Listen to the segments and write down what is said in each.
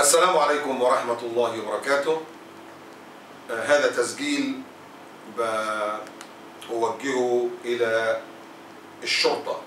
السلام عليكم ورحمة الله وبركاته. هذا تسجيل بوجهه إلى الشرطة.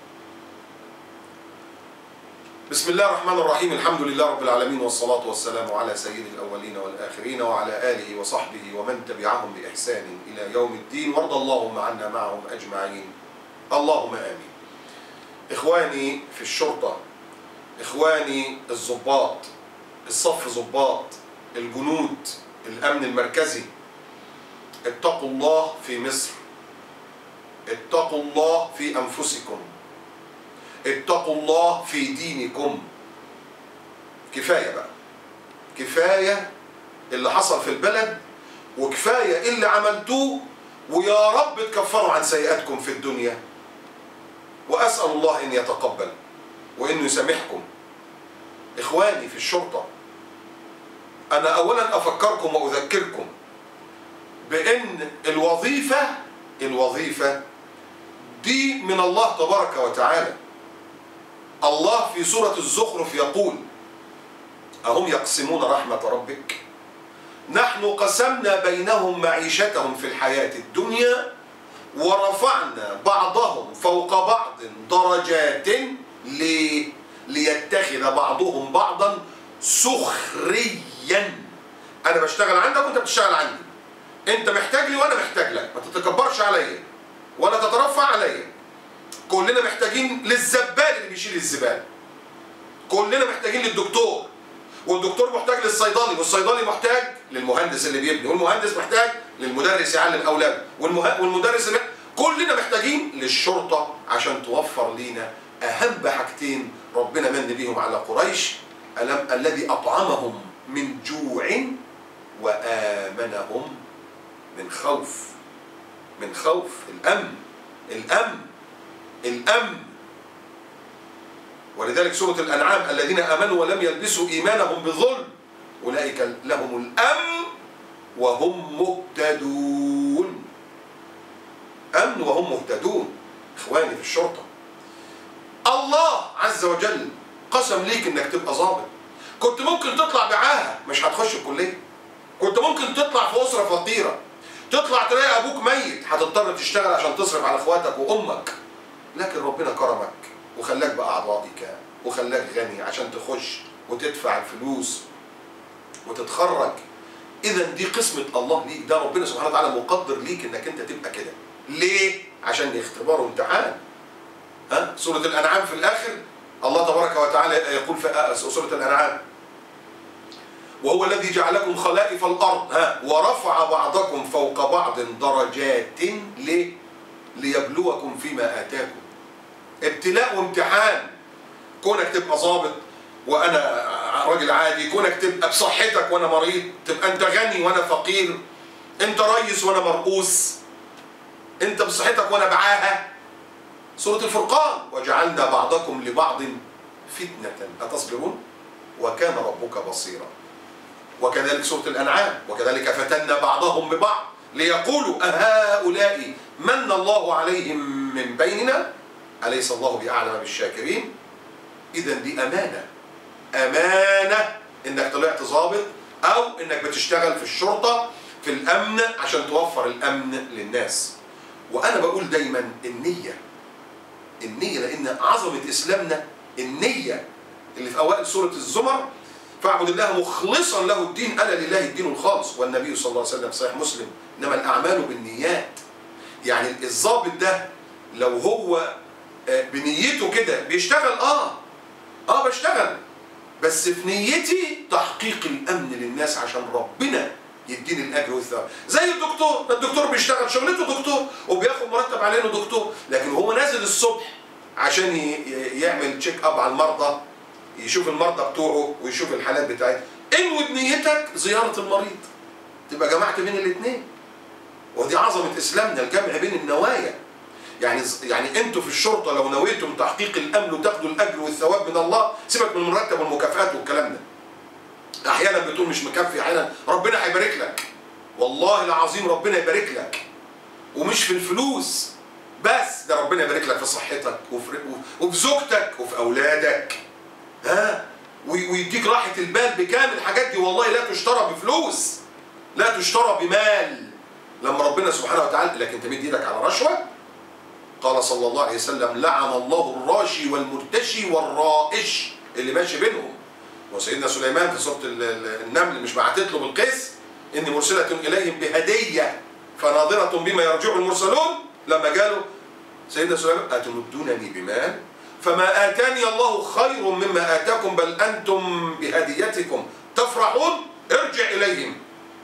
بسم الله الرحمن الرحيم، الحمد لله رب العالمين، والصلاة والسلام على سيد الأولين والآخرين وعلى آله وصحبه ومن تبعهم بإحسان إلى يوم الدين، وارض اللهم عنا معهم أجمعين، اللهم آمين. إخواني في الشرطة، إخواني الضباط، الصف ضباط، الجنود، الأمن المركزي، اتقوا الله في مصر، اتقوا الله في أنفسكم، اتقوا الله في دينكم. كفاية بقى، كفاية اللي حصل في البلد، وكفاية اللي عملتوه، ويا رب تكفروا عن سيئاتكم في الدنيا، وأسأل الله أن يتقبل وأنه يسامحكم. إخواني في الشرطة، أنا أولا أفكركم وأذكركم بأن الوظيفة دي من الله تبارك وتعالى. الله في سورة الزخرف يقول: أهم يقسمون رحمة ربك نحن قسمنا بينهم معيشتهم في الحياة الدنيا ورفعنا بعضهم فوق بعض درجات ليتخذ بعضهم بعضا سخريا. أنا بشتغل عندك وأنت بتشتغل عندي، أنت محتاج لي وأنا محتاج لك، ما تتكبرش عليا ولا تترفع عليا. كلنا محتاجين للزبال اللي بيشيل الزبالة، كلنا محتاجين للدكتور، والدكتور محتاج للصيدلي، والصيدلي محتاج للمهندس اللي بيبني، والمهندس محتاج للمدرس يعلم أولاده، والمدرس كلنا محتاجين للشرطة عشان توفر لينا أهم حاجتين ربنا من بيهم على قريش: الذي أطعمهم من جوع وآمنهم من خوف. من خوف، الأمن. ولذلك سورة الأنعام: الذين آمنوا ولم يلبسوا إيمانهم بظلم أولئك لهم الأمن وهم مهتدون. أمن وهم مهتدون. إخواني في الشرطة، الله عز وجل قسم ليك إنك تبقى ضابط. كنت ممكن تطلع بعاهة مش هتخش الكلية، كنت ممكن تطلع في أسرة فقيرة، تطلع تلاقي أبوك ميت، هتضطر تشتغل عشان تصرف على إخواتك وأمك، لكن ربنا كرمك وخلاك بأعضائك وخلاك غني عشان تخش وتدفع الفلوس وتتخرج. إذا دي قسمة الله ليك، ده ربنا سبحانه وتعالى مقدر ليك إنك أنت تبقى كده. ليه؟ عشان اختبار وامتحان. سورة الأنعام في الآخر الله تبارك وتعالى يقول في سورة الأنعام: وهو الذي جعلكم خلائف الأرض ورفع بعضكم فوق بعض درجات ليبلوكم فيما آتاكم. ابتلاء وامتحان. كونك تبقى ضابط وأنا راجل عادي، كونك تبقى بصحتك وأنا مريض، تبقى أنت غني وأنا فقير، أنت ريس وأنا مرؤوس، أنت بصحتك وأنا بعاهة. سورة الفرقان: وجعلنا بعضكم لبعض فتنة أتصبرون وكان ربك بصيرا. وكذلك سورة الأنعام: وكذلك فتنا بعضهم ببعض ليقولوا أهؤلاء من الله عليهم من بيننا أليس الله بأعلم بالشاكرين. إذا دي أمانة إنك طلعت ضابط أو إنك بتشتغل في الشرطة في الأمن عشان توفر الأمن للناس. وأنا بقول دايما النية، لأن عظمة إسلامنا النية اللي في أوائل سورة الزمر: فاعبد الله مخلصا له الدين ألا لله الدين الخالص. والنبي صلى الله عليه وسلم في صحيح مسلم: إنما الأعمال بالنيات. يعني الضابط ده لو هو بنيته كده بيشتغل بشتغل، بس في نيتي تحقيق الأمن للناس عشان ربنا يديني الأجر والثواب. زي الدكتور بيشتغل شغلته دكتور وبياخد مرتب على إنه دكتور، لكن هو نازل الصبح عشان يعمل تشيك اب على المرضى، يشوف المرضى بتوعه ويشوف الحالات بتاعتهم. انوي بنيتك زيارة المريض، تبقى جمعت بين الاثنين. ودي عظمة إسلامنا، الجمع بين النوايا. يعني انتوا في الشرطة لو نويتم تحقيق الأمن وتاخدوا الأجر والثواب من الله، سيبك من المرتب والمكافآت والكلام ده. أحيانا بتقول مش مكفي، أحيانا ربنا هيبارك لك، والله العظيم ربنا يبارك لك، ومش في الفلوس بس، ده ربنا يبارك لك في صحتك وفي زوجتك وفي أولادك. ويديك راحة البال بكامل. الحاجات دي والله لا تشترى بفلوس، لا تشترى بمال. لما ربنا سبحانه وتعالى لكن تمد ايدك على رشوة، قال صلى الله عليه وسلم لعن الله الراشي والمرتشي والرائش، اللي ماشي بينهم. وسيدنا سليمان في سورة النمل مش بعتت له بالقيس إني مرسلة إليهم بهدية فناظرة بما يرجع المرسلون. لما قالوا سيدنا سليمان أتمدونني بمال فما آتاني الله خير مما آتاكم بل أنتم بهديتكم تفرحون ارجع إليهم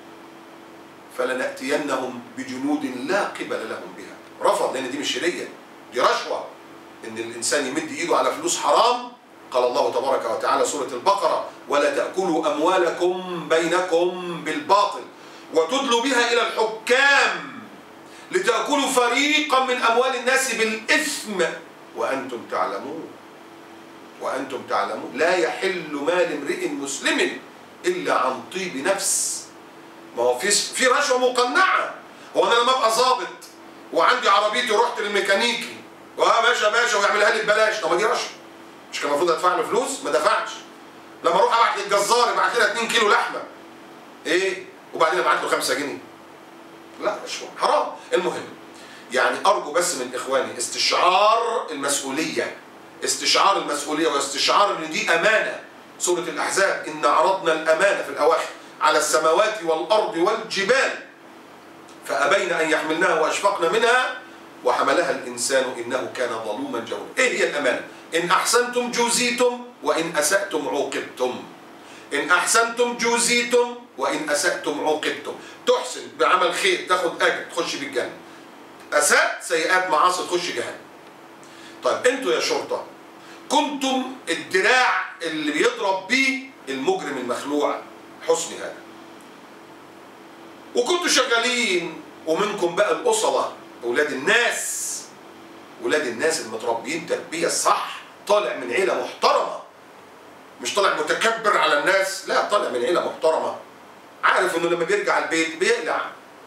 فلنأتينهم بجنود لا قبل لهم بها. رفض، لأن دي مش هدية، دي رشوة. إن الإنسان يمد إيده على فلوس حرام. قال الله تبارك وتعالى سورة البقرة ولا تأكلوا أموالكم بينكم بالباطل وتدلوا بها إلى الحكام لتأكلوا فريقا من أموال الناس بالإثم وأنتم تعلمون. وأنتم تعلمون لا يحل مال امرئ مسلم إلا عن طيب نفس. ما هو في رشوة مقنعة. هو أنا لما أبقى ظابط وعندي عربيتي ورحت للميكانيكي باشا باشا ويعملها لي ببلاش، طب ما دي رشوة، مش كان المفروض ادفع له فلوس؟ ما دفعتش. لما اروح ابعت للجزار يبعت لنا 2 كيلو لحمه ايه وبعدين ابعت له 5 جنيه، لا رشوه حرام. المهم يعني ارجو بس من اخواني استشعار المسؤوليه، استشعار المسؤوليه واستشعار ان دي امانه. سوره الاحزاب ان عرضنا الامانه في الاواخر على السماوات والارض والجبال فابين ان يحملناها واشفقن منها وحملها الانسان انه كان ظلوما جهولا. ايه هي الامانه؟ إن أحسنتم جوزيتم وإن أسأتم عوقبتم. إن أحسنتم جوزيتم وإن أسأتم عوقبتم. تحسن بعمل خير تاخد أجر تخش بالجنة، أسأت سيئات معاصي تخش جهنم. طيب أنتوا يا شرطة كنتم الدراع اللي بيضرب بيه المجرم المخلوع حسني هذا، وكنتوا شغالين، ومنكم بقى الأصلة أولاد الناس، ولاد الناس المتربيين تربية الصح، طالع من عيلة محترمة، مش طالع متكبر على الناس، لا طالع من عيلة محترمة، عارف انه لما بيرجع البيت بيقلع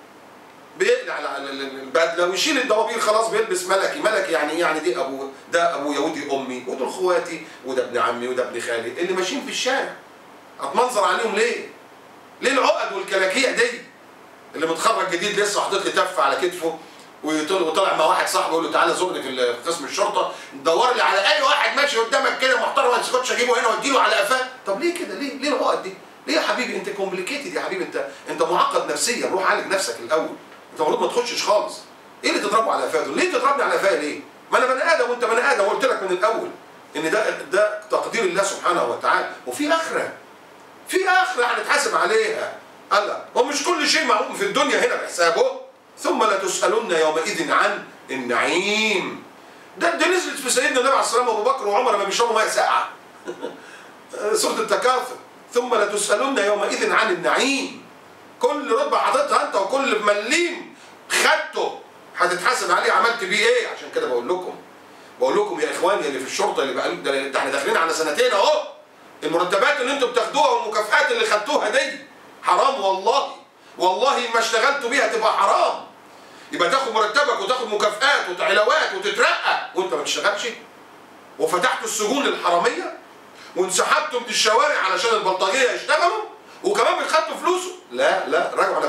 البدله ويشيل الدوابير، خلاص بيلبس ملكي. ملكي يعني ده ابويا ودي امي ودول اخواتي وده ابن عمي وده ابن خالي اللي ماشيين في الشارع. اتمنظر عليهم ليه؟ ليه العقد والكلاكيع دي؟ اللي متخرج جديد لسه حاطط لي تف على كتفه وطلع مع واحد صاحبه يقول له تعالى زورني في قسم الشرطه، دور لي على اي واحد ماشي قدامك كده محترم ما تسكتش اجيبه هنا واديله على قفاه. طب ليه كده؟ ليه العقد دي؟ ليه يا حبيبي؟ انت كومبليكيتد يا حبيبي، انت معقد نفسيا، روح عالج نفسك الاول. انت المفروض ما تخشش خالص. ايه اللي تضربه على قفاه دول؟ ليه تضربني على قفايا ليه؟ ما انا بني ادم وانت بني ادم، وقلت لك من الاول ان ده تقدير الله سبحانه وتعالى، وفي اخره، في اخره هنتحاسب عليها. الله، ومش كل شيء معقوم في الدنيا هنا بحسابه. ثم لتسألن يومئذ عن النعيم. ده نزلت في سيدنا النبي عليه الصلاه والسلام وابو بكر وعمر لما بيشربوا ميه ساقعه. سوره التكاثر. ثم لتسألن يومئذ عن النعيم. كل رتبه حاططها انت وكل مليم خدته هتتحاسب عليه عملت بيه ايه. عشان كده بقول لكم يا اخواني اللي في الشرطه اللي بقى ده احنا داخلين على سنتين اهو. المرتبات اللي انتم بتاخدوها والمكافآت اللي خدتوها دي حرام والله ما اشتغلتوا بيها تبقى حرام. يبقى تاخد مرتبك وتاخد مكافآت وعلاوات وتترقى وانت ما تشتغلش، وفتحتوا السجون للحراميه وانسحبتوا من الشوارع علشان البلطجيه يشتغلوا وكمان بتخدوا فلوسه. لا راجعوا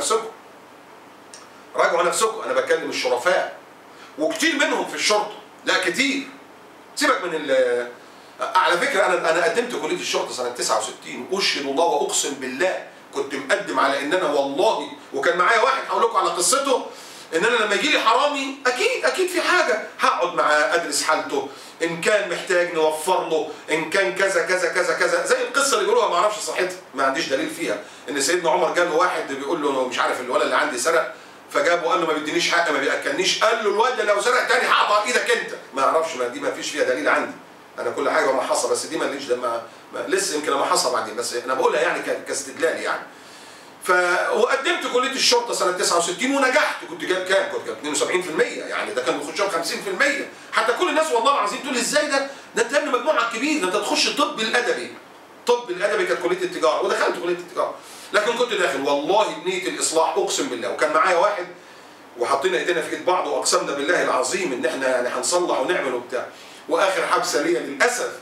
نفسكم. انا بكلم الشرفاء وكتير منهم في الشرطه، لا كتير. سيبك من على فكره انا قدمت كليه الشرطه سنه 69 واشهد الله واقسم بالله كنت مقدم على ان انا والله، وكان معايا واحد هقول لكم على قصته، ان انا لما يجي لي حرامي اكيد في حاجه هقعد معاه ادرس حالته، ان كان محتاج نوفر له، ان كان كذا كذا كذا كذا، زي القصه اللي بيقولوها ما اعرفش صحتها، ما عنديش دليل فيها، ان سيدنا عمر جاب له واحد بيقول له مش عارف الولد اللي عندي سرق، فجابه قال له ما بيدينيش حق ما بياكلنيش، قال له الواد لو سرق تاني هقطع ايدك انت. ما اعرفش، دي ما فيش فيها دليل عندي، انا كل حاجه محصه، بس دي ماليش لسه يمكن امحصها بعدين، بس انا بقولها يعني كاستدلال يعني. وقدمت كليه الشرطه سنه 69 ونجحت. كنت جايب كام؟ كنت جايب 72%، يعني ده كان بيخشها ب 50%. حتى كل الناس والله العظيم تقول ازاي ده انت يا ابني مجموعك كبير، ده انت تخش طب الادبي كانت كليه التجاره، ودخلت كليه التجاره، لكن كنت داخل والله بنيه الاصلاح اقسم بالله. وكان معايا واحد وحطينا ايدينا في ايد بعض واقسمنا بالله العظيم ان احنا يعني هنصلح ونعمل وبتاع. واخر حبسه ليا للاسف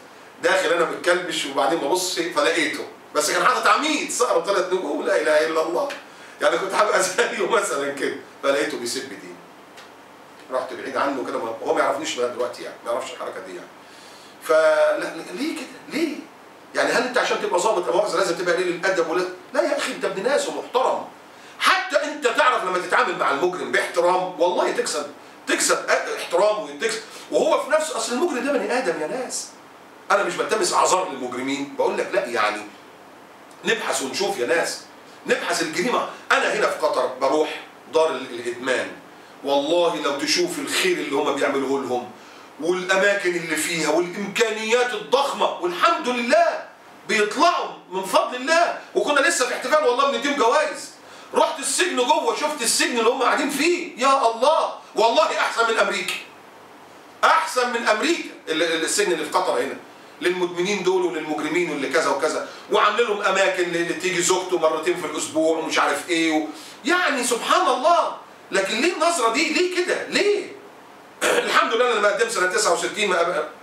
داخل انا متكلبش وبعدين ببص فلقيته، بس كان حاطط عميد صقر 3 نجوم، لا اله الا الله. يعني كنت هبقى زيه مثلا كده، فلقيته بيسب دين. رحت بعيد عنه كده، هو ما يعرفنيش لغايه دلوقتي يعني، ما يعرفش الحركه دي يعني. فلا ليه كده؟ ليه؟ يعني هل انت عشان تبقى ظابط لا مؤاخذه لازم تبقى قليل الادب ولا لا يا اخي؟ انت ابن ناس ومحترم. حتى انت تعرف لما تتعامل مع المجرم باحترام والله تكسب احترامه وتكسب. وهو في نفسه، اصل المجرم ده بني ادم يا ناس. انا مش بلتمس اعذار للمجرمين، بقول لك لا يعني نبحث ونشوف يا ناس، نبحث الجريمه. انا هنا في قطر بروح دار الادمان، والله لو تشوف الخير اللي هم بيعملوه لهم والاماكن اللي فيها والامكانيات الضخمه، والحمد لله بيطلعوا من فضل الله. وكنا لسه في احتفال والله بنديهم جوائز. رحت السجن جوه، شفت السجن اللي هم قاعدين فيه، يا الله والله احسن من امريكا، احسن من امريكا السجن اللي في قطر هنا للمدمنين دول وللمجرمين واللي كذا وكذا. وعاملين لهم اماكن اللي تيجي زوجته مرتين في الاسبوع ومش عارف ايه يعني سبحان الله. لكن ليه النظره دي؟ ليه كده؟ ليه؟ الحمد لله انا لما قدمت سنه 69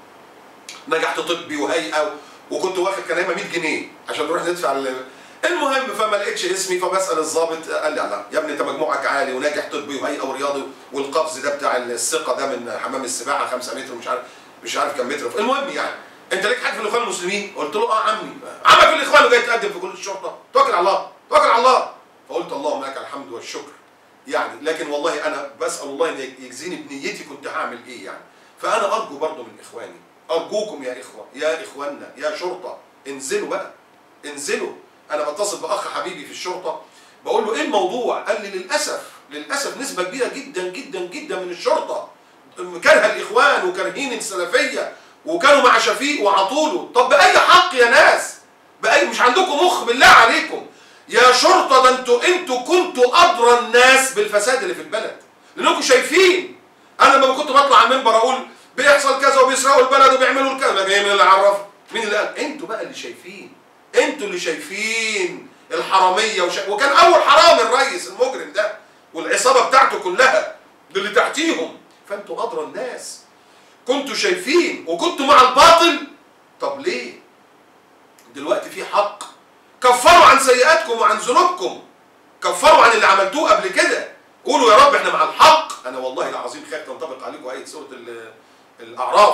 نجحت طبي وهيئه، وكنت واخد كان 100 جنيه عشان نروح ندفع المهم. فما لقيتش اسمي، فبسال الضابط قال لي لا يا ابني انت مجموعك عالي وناجح طبي وهيئه ورياضي، والقفز ده بتاع الثقه ده من حمام السباحه 5 متر مش عارف كم متر. المهم يعني انت ليك حاجه في الاخوان المسلمين؟ قلت له عمي عمك في الاخوان وجاي تقدم في كليه الشرطه، توكل على الله توكل على الله. فقلت اللهم لك الحمد والشكر يعني. لكن والله انا بسال الله ان يجزيني بنيتي كنت هعمل ايه يعني. فانا ارجو برضه من اخواني، ارجوكم يا اخوه يا اخواننا يا شرطه، انزلوا بقى انزلوا. انا بتصل باخ حبيبي في الشرطه بقول له ايه الموضوع؟ قال لي للاسف نسبه كبيره جدا جدا جدا من الشرطه كارهه الاخوان وكارهين السلفيه وكانوا مع شفيق وعطوله. طب باي حق يا ناس؟ باي؟ مش عندكم مخ بالله عليكم يا شرطه؟ ده انتوا كنتوا ادرى الناس بالفساد اللي في البلد، لانكم شايفين. انا لما كنت بطلع على المنبر اقول بيحصل كذا وبيسرقوا البلد وبيعملوا كذا، مين اللي عرف؟ مين اللي قال؟ انتوا بقى اللي شايفين، انتوا اللي شايفين الحراميه وكان اول حرامي الرئيس المجرم ده والعصابه بتاعته كلها اللي تحتيهم. فانتوا ادرى الناس، كنتوا شايفين وكنتوا مع الباطل. طب ليه؟ دلوقتي في حق، كفروا عن سيئاتكم وعن ذنوبكم، كفروا عن اللي عملتوه قبل كده، قولوا يا رب احنا مع الحق. انا والله العظيم خايف تنطبق عليكم آية سورة الأعراف،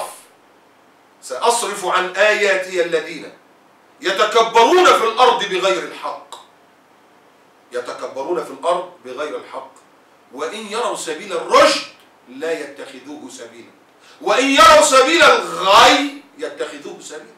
سأصرف عن آياتي الذين يتكبرون في الأرض بغير الحق، يتكبرون في الأرض بغير الحق، وإن يروا سبيل الرشد لا يتخذوه سبيلا، وإن يروا سبيل الغي يتخذوه سبيلا.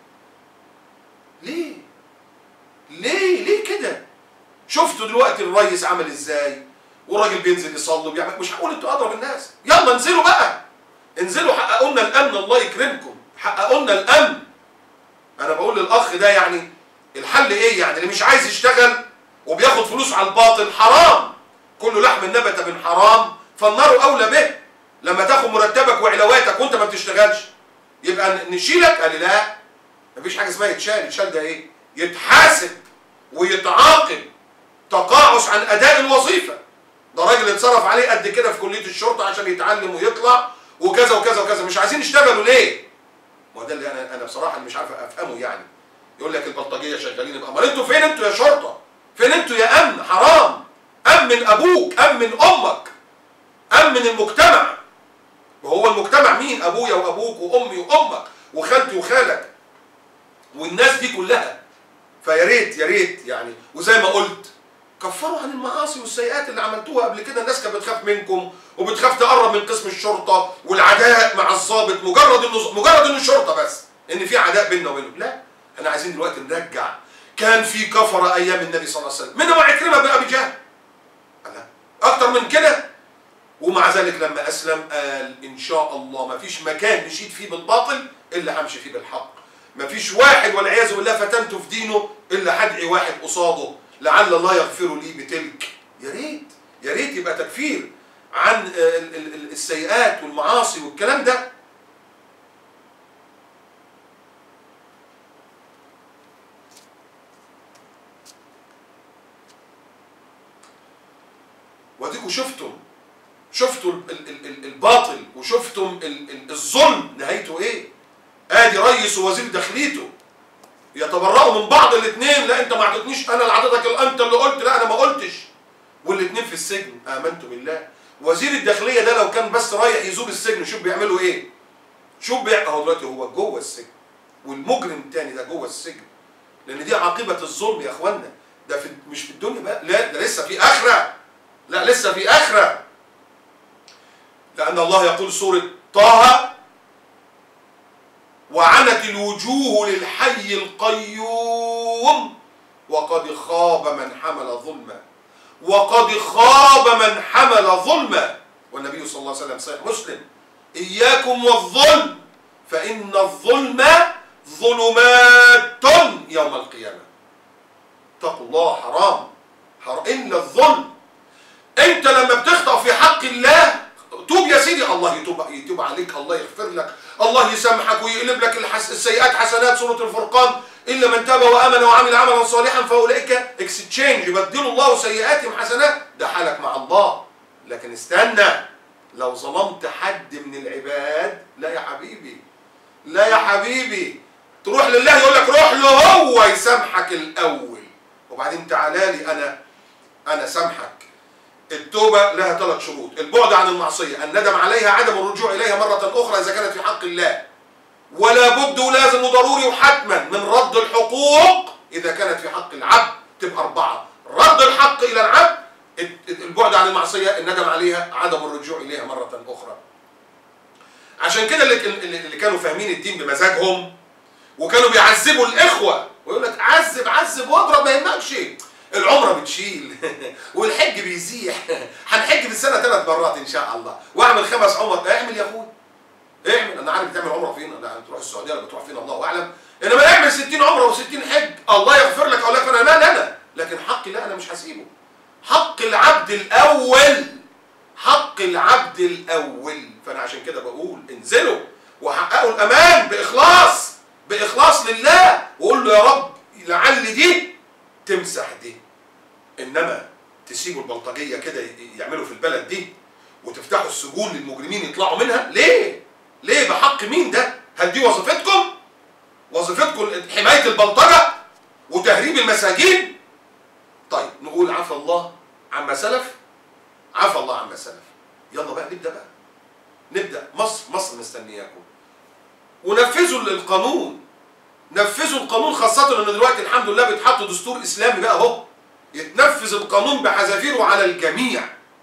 ليه كده؟ شفتوا دلوقتي الرئيس عمل ازاي؟ والراجل بينزل يصلي وبيعمل. مش هقول انتوا اضرب الناس، يلا انزلوا بقى، انزلوا حققوا لنا الامن، الله يكرمكم حققوا لنا الامن. انا بقول للاخ ده يعني الحل ايه يعني؟ اللي مش عايز يشتغل وبياخد فلوس على الباطل حرام، كل لحم نبت من حرام فالنار اولى به. لما تاخد مرتبك وعلاواتك وانت ما بتشتغلش يبقى نشيلك؟ قال لي لا، مفيش حاجه اسمها يتشال ده ايه؟ يتحاسب ويتعاقب تقاعس عن اداء الوظيفه. ده راجل اتصرف عليه قد كده في كليه الشرطه عشان يتعلم ويطلع وكذا وكذا وكذا، مش عايزين يشتغلوا ليه؟ ما ده اللي انا بصراحه مش عارف افهمه يعني. يقول لك البلطجيه شغالين، يبقى امال انتوا فين؟ انتوا يا شرطه فين؟ انتوا يا امن؟ حرام. امن ابوك، امن امك، امن المجتمع. وهو المجتمع مين؟ ابويا وابوك وامي وامك وخالتي وخالك والناس دي كلها. فيا ريت يا ريت يعني، وزي ما قلت كفروا عن المعاصي والسيئات اللي عملتوها قبل كده. الناس كانت بتخاف منكم وبتخاف تقرب من قسم الشرطه، والعداء مع الضابط مجرد انه شرطه بس، ان في عداء بيننا وبينهم. لا، احنا عايزين دلوقتي نرجع. كان في كفره ايام النبي صلى الله عليه وسلم، منهم عكرمه بن ابي جهل، اكتر من كده. ومع ذلك لما اسلم قال ان شاء الله ما فيش مكان مشيت فيه بالباطل الا همشي فيه بالحق. ما فيش واحد والعياذ بالله فتنته في دينه الا هدعي واحد قصاده لعل الله يغفر لي بتلك. يا ريت يا ريت يبقى تكفير عن السيئات والمعاصي والكلام ده. واديكوا شفتوا الباطل وشفتم الظلم نهايته ايه. ادي رئيس ووزير داخليته يتبرأوا من بعض الاثنين. لا انت ما اعطيتنيش، انا اللي اعطيتك، انت اللي قلت، لا انا ما قلتش، والاثنين في السجن. امنت بالله. وزير الداخليه ده لو كان بس رايح يزور السجن، شوف بيعملوا ايه؟ شوف اهو دلوقتي هو جوه السجن، والمجرم الثاني ده جوه السجن، لان دي عاقبه الظلم يا اخوانا. ده مش في الدنيا بقى، لا ده لسه في اخره، لا لسه في اخره. لان الله يقول سوره طه: وعنت الوجوه للحي القيوم وقد خاب من حمل ظلما، وقد خاب من حمل ظلما. والنبي صلى الله عليه وسلم صحيح مسلم: إياكم والظلم فإن الظلم ظلمات يوم القيامة. اتقوا الله، حرام إلا الظلم. أنت لما بتخطأ في حق الله توب يا سيدي، الله يتوب عليك، الله يغفر لك، الله يسامحك ويقلب لك السيئات حسنات. سورة الفرقان: إلا من تاب وآمن وعمل عملا صالحا فأولئك اكستشينج، يبدل الله سيئاتهم حسنات. ده حالك مع الله. لكن استنى، لو ظلمت حد من العباد، لا يا حبيبي، لا يا حبيبي، تروح لله يقول لك روح له هو يسامحك الأول، وبعدين تعالى لي أنا سامحك. التوبة لها 3 شروط: البعد عن المعصية، الندم عليها، عدم الرجوع إليها مرة أخرى إذا كانت في حق الله، ولا بد ولازم وضروري وحتما من رد الحقوق إذا كانت في حق العبد. تبقى 4: رد الحق إلى العبد، البعد عن المعصية، الندم عليها، عدم الرجوع إليها مرة أخرى. عشان كده اللي كانوا فاهمين الدين بمزاجهم وكانوا بيعذبوا الإخوة ويقول لك عذب عذب واضرب ما يهمكش، العمرة بتشيل والحج بيزيح، هنحج في السنة 3 مرات إن شاء الله، واعمل 5 عمر. اعمل يا أخوي، اعمل. أنا عارف بتعمل عمرة فين، أنا بتروح السعودية ولا بتروح فين الله أعلم، إنما اعمل 60 عمرة و60 حج، الله يغفر لك أو لا يغفر أنا، لكن حقي لا، أنا مش هسيبه. حق العبد الأول، حق العبد الأول. فأنا عشان كده بقول انزلوا وحققوا الأمان بإخلاص، بإخلاص لله، وقول له يا رب لعل دي تمسح دي. إنما تسيبوا البلطجية كده يعملوا في البلد دي وتفتحوا السجون للمجرمين يطلعوا منها، ليه؟ ليه؟ بحق مين ده؟ هل دي وظيفتكم؟ وظيفتكم حماية البلطجة وتهريب المساجين؟ طيب نقول عفى الله عما سلف، عفى الله عما سلف. يلا بقى نبدأ. مصر مستنياكم، ونفذوا القانون، نفذوا القانون، خاصة ان دلوقتي الحمد لله بيتحط دستور اسلامي بقى اهو، يتنفذ القانون بحذافيره على الجميع.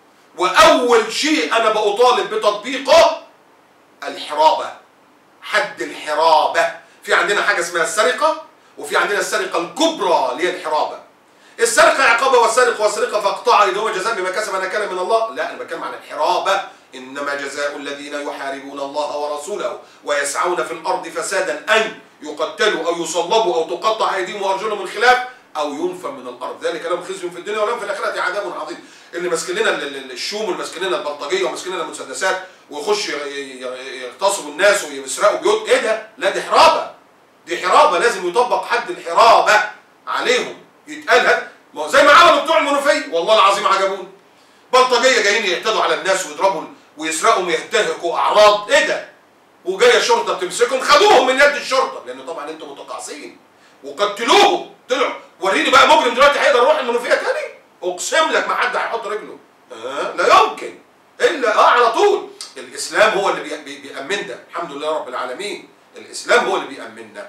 واول شيء انا بطالب بتطبيقه الحرابة، حد الحرابة. في عندنا حاجة اسمها السرقة، وفي عندنا السرقة الكبرى اللي هي الحرابة. السرقة عقابة، والسرقة فاقطع يدهما جزاء بما كسب نكالا من الله. لا، انا بتكلم عن الحرابة: انما جزاء الذين يحاربون الله ورسوله ويسعون في الارض فسادا ان يقتلوا او يصلبوا او تقطع ايديهم وارجلهم من خلاف او ينفوا من الارض، ذلك لهم خزي في الدنيا ولهم في الاخره عذاب عظيم. اللي ماسكين لنا الشوم والماسكين لنا البلطجيه وماسكين لنا المسدسات ويخش يغتصبوا الناس ويسرقوا بيوت، ايه ده؟ لا دي حرابه، دي حرابه، لازم يطبق حد الحرابه عليهم، يتقال. ما زي ما عملوا بتوع المنوفيه، والله العظيم عجبوني. بلطجيه جايين يعتدوا على الناس ويضربوا ويسرقوا وينتهكوا اعراض، ايه ده؟ وجايه الشرطه بتمسكهم، خدوهم من يد الشرطه، لان طبعا انتم متقاعسين، وقتلوهم. طلعوا. وريني بقى مجرم دلوقتي هيقدر يروح المنوفيه تاني؟ اقسم لك ما حد هيحط رجله، لا يمكن، الا على طول. الاسلام هو اللي بيأمن ده، الحمد لله رب العالمين، الاسلام هو اللي بيأمننا.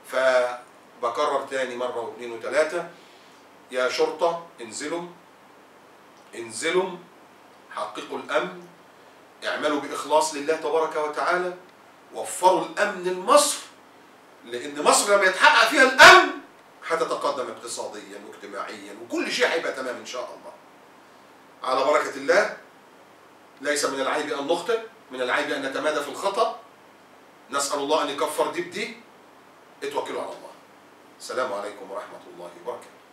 فبكرر تاني مره واثنين وثلاثه: يا شرطه انزلوا حققوا الامن، اعملوا باخلاص لله تبارك وتعالى، وفروا الامن لمصر، لان مصر لما يتحقق فيها الامن هتتقدم اقتصاديا واجتماعيا وكل شيء هيبقى تمام ان شاء الله. على بركه الله. ليس من العيب ان نخطئ، من العيب ان نتمادى في الخطا. نسال الله ان يكفر دي بدي. اتوكلوا على الله. السلام عليكم ورحمه الله وبركاته.